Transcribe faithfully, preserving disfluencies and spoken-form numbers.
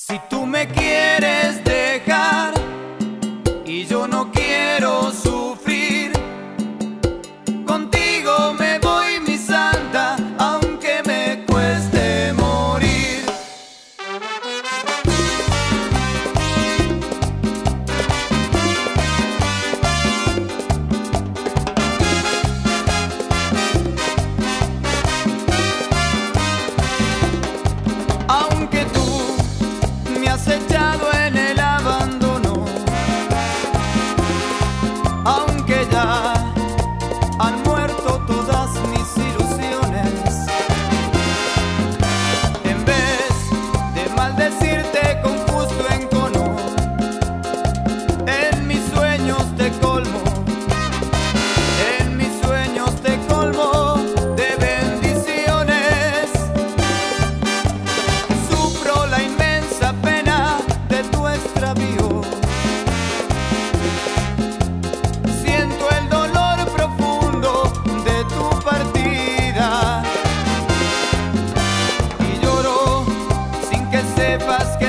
Si tú me quieres dejar y yo no quiero sufrir, contigo me voy, mi santa, aunque me cueste morir. Aunque tú me has echado en el abandono, aunque ya han muerto todas mis ilusiones, en vez de maldecirte con justo encono, en mis sueños te colmo, en mis sueños te colmo de bendiciones. Sufro la inmensa pena de tu extravío, siento el dolor profundo de tu partida y lloro sin que sepas que